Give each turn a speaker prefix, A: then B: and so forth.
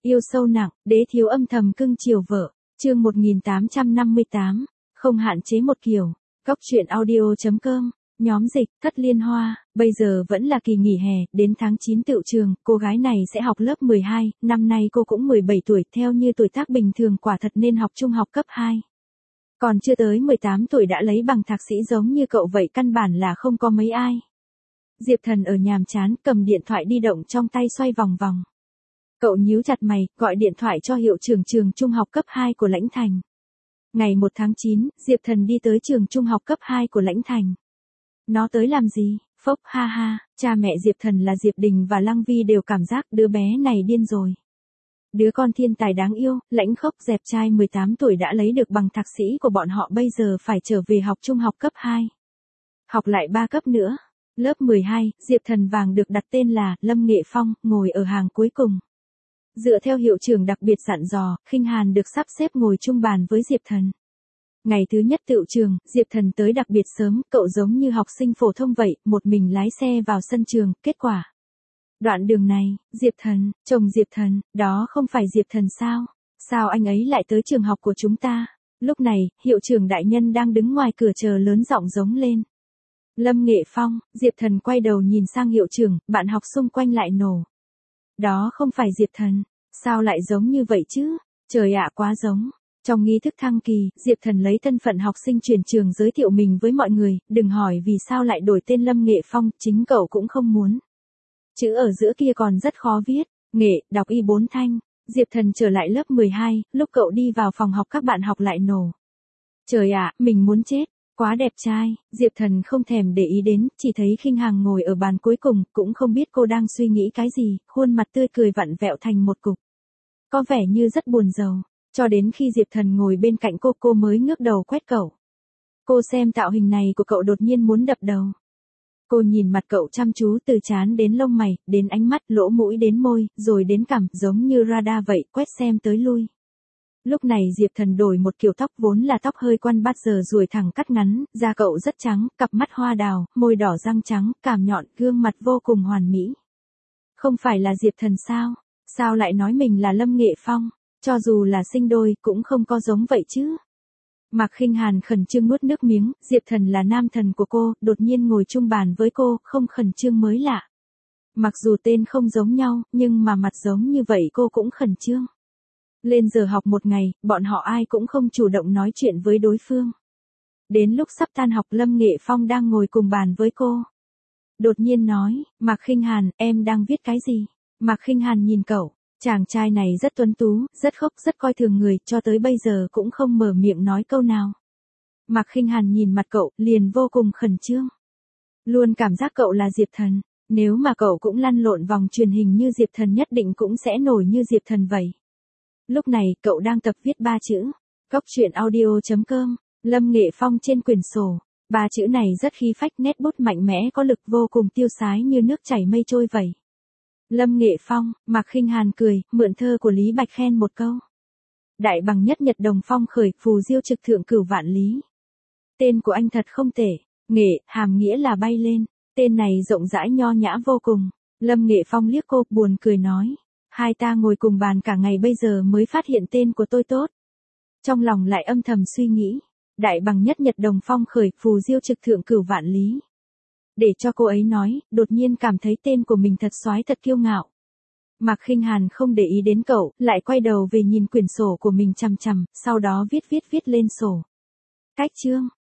A: Yêu sâu nặng, đế thiếu âm thầm cưng chiều vợ. Chương 1858, không hạn chế một kiểu. Góc truyện audio.com, nhóm dịch, Thất Liên Hoa, bây giờ vẫn là kỳ nghỉ hè, đến tháng 9 tựu trường, cô gái này sẽ học lớp 12, năm nay cô cũng 17 tuổi, theo như tuổi tác bình thường quả thật nên học trung học cấp 2. Còn chưa tới 18 tuổi đã lấy bằng thạc sĩ giống như cậu vậy căn bản là không có mấy ai. Diệp Thần ở nhàm chán cầm điện thoại di động trong tay xoay vòng vòng. Cậu nhíu chặt mày, gọi điện thoại cho hiệu trưởng trường trung học cấp 2 của Lãnh Thành. Ngày 1 tháng 9, Diệp Thần đi tới trường trung học cấp 2 của Lãnh Thành. Nó tới làm gì? Phốc ha ha, cha mẹ Diệp Thần là Diệp Đình và Lăng Vi đều cảm giác đứa bé này điên rồi. Đứa con thiên tài đáng yêu, lãnh khốc dẹp trai 18 tuổi đã lấy được bằng thạc sĩ của bọn họ bây giờ phải trở về học trung học cấp 2. Học lại 3 cấp nữa. Lớp 12, Diệp Thần vàng được đặt tên là Lâm Nghệ Phong, ngồi ở hàng cuối cùng. Dựa theo hiệu trưởng đặc biệt dặn dò, Khinh Hàn được sắp xếp ngồi chung bàn với Diệp Thần. Ngày thứ nhất tựu trường, Diệp Thần tới đặc biệt sớm, cậu giống như học sinh phổ thông vậy, một mình lái xe vào sân trường, kết quả. Đoạn đường này, Diệp Thần, chồng Diệp Thần, đó không phải Diệp Thần sao? Sao anh ấy lại tới trường học của chúng ta? Lúc này, hiệu trưởng đại nhân đang đứng ngoài cửa chờ lớn giọng giống lên. Lâm Nghệ Phong, Diệp Thần quay đầu nhìn sang hiệu trưởng, bạn học xung quanh lại nổ. Đó không phải Diệp Thần, sao lại giống như vậy chứ? Trời ạ quá giống. Trong nghi thức thăng kỳ, Diệp Thần lấy thân phận học sinh chuyển trường giới thiệu mình với mọi người, đừng hỏi vì sao lại đổi tên Lâm Nghệ Phong, chính cậu cũng không muốn. Chữ ở giữa kia còn rất khó viết, nghệ, đọc y 4 thanh. Diệp Thần trở lại lớp 12, lúc cậu đi vào phòng học các bạn học lại nổ. Trời ạ, mình muốn chết, quá đẹp trai, Diệp Thần không thèm để ý đến, chỉ thấy Khinh Hằng ngồi ở bàn cuối cùng, cũng không biết cô đang suy nghĩ cái gì, khuôn mặt tươi cười vặn vẹo thành một cục. Có vẻ như rất buồn rầu, cho đến khi Diệp Thần ngồi bên cạnh cô mới ngước đầu quét cậu. Cô xem tạo hình này của cậu đột nhiên muốn đập đầu. Cô nhìn mặt cậu chăm chú từ trán đến lông mày, đến ánh mắt, lỗ mũi đến môi, rồi đến cằm, giống như radar vậy, quét xem tới lui. Lúc này Diệp Thần đổi một kiểu tóc vốn là tóc hơi quăn bát giờ ruồi thẳng cắt ngắn, da cậu rất trắng, cặp mắt hoa đào, môi đỏ răng trắng, cằm nhọn, gương mặt vô cùng hoàn mỹ. Không phải là Diệp Thần sao? Sao lại nói mình là Lâm Nghệ Phong? Cho dù là sinh đôi cũng không có giống vậy chứ. Mạc Khinh Hàn khẩn trương nuốt nước miếng, Diệp Thần là nam thần của cô, đột nhiên ngồi chung bàn với cô, không khẩn trương mới lạ. Mặc dù tên không giống nhau, nhưng mà mặt giống như vậy cô cũng khẩn trương. Lên giờ học một ngày, bọn họ ai cũng không chủ động nói chuyện với đối phương. Đến lúc sắp tan học Lâm Nghệ Phong đang ngồi cùng bàn với cô. Đột nhiên nói, Mạc Khinh Hàn, em đang viết cái gì? Mạc Khinh Hàn nhìn cậu, chàng trai này rất tuấn tú, rất khốc, rất coi thường người, cho tới bây giờ cũng không mở miệng nói câu nào. Mạc Khinh Hàn nhìn mặt cậu, liền vô cùng khẩn trương. Luôn cảm giác cậu là Diệp Thần, nếu mà cậu cũng lăn lộn vòng truyền hình như Diệp Thần nhất định cũng sẽ nổi như Diệp Thần vậy. Lúc này, cậu đang tập viết 3 chữ. Góc truyện audio.com, Lâm Nghệ Phong trên quyển sổ. 3 chữ này rất khí phách, nét bút mạnh mẽ có lực vô cùng tiêu sái như nước chảy mây trôi vậy. Lâm Nghệ Phong, Mạc Khinh Hàn cười, mượn thơ của Lý Bạch khen một câu. Đại bằng nhất nhật đồng phong khởi, phù diêu trực thượng cửu vạn lý. Tên của anh thật không tệ, nghệ, hàm nghĩa là bay lên. Tên này rộng rãi nho nhã vô cùng. Lâm Nghệ Phong liếc cô, buồn cười nói. Hai ta ngồi cùng bàn cả ngày bây giờ mới phát hiện tên của tôi tốt. Trong lòng lại âm thầm suy nghĩ. Đại bằng nhất nhật đồng phong khởi, phù diêu trực thượng cửu vạn lý. Để cho cô ấy nói, đột nhiên cảm thấy tên của mình thật soái, thật kiêu ngạo. Mạc Khinh Hàn không để ý đến cậu, lại quay đầu về nhìn quyển sổ của mình chằm chằm, sau đó viết lên sổ. Cách chương,